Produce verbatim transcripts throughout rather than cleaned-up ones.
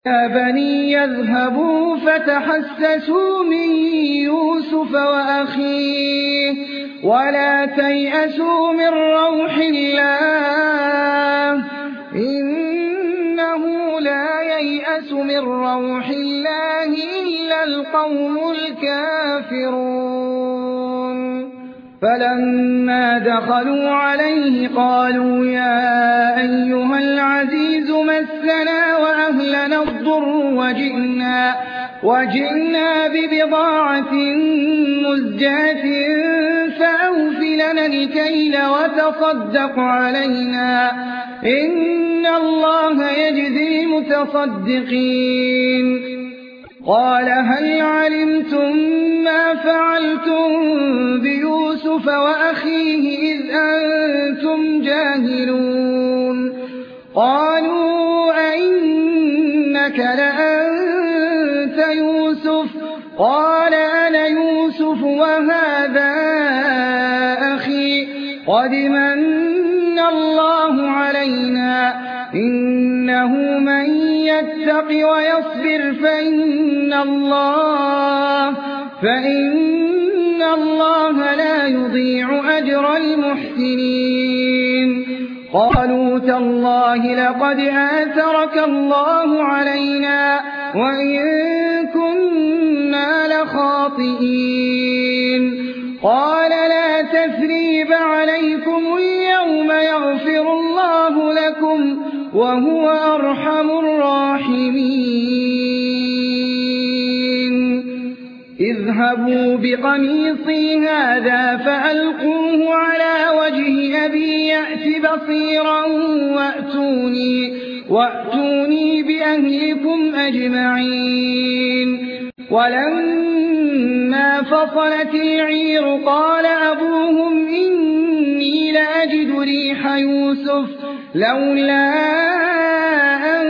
يا بني يذهبوا فتحسسوا من يوسف وأخيه ولا تيأسوا من روح الله إنه لا ييأس من روح الله إلا القوم الكافرون فلما دخلوا عليه قالوا يا أيها العزيز مسنا وأهلنا الضر وجئنا, وجئنا ببضاعة مزجاة فأوف لنا الكيل وتصدق علينا إن الله يجزي المتصدقين قال هل علمتم ما فعلتم بيوسف وأخيه إذ أنتم جاهلون قالوا أئنك لأنت يوسف قال أنا يوسف وهذا أخي قد من الله علينا إنه من يتق ويصبر فإن الله, فإن الله لا يضيع أجر المحسنين قالوا تالله لقد آثرك الله علينا وإن كنا لخاطئين قال لا تثريب عليكم اليوم يغفر الله لكم وهو أرحم الراحمين اذهبوا بقميصي هذا فألقوه على وجه أبي يأت بصيرا وأتوني, وأتوني بأهلكم أجمعين ولما فصلت العير قال أبوهم إني لأجد ريح يوسف لولا أن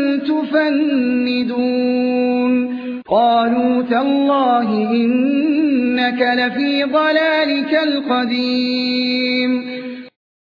تفندون قالوا تالله إنك لفي ضلالك القديم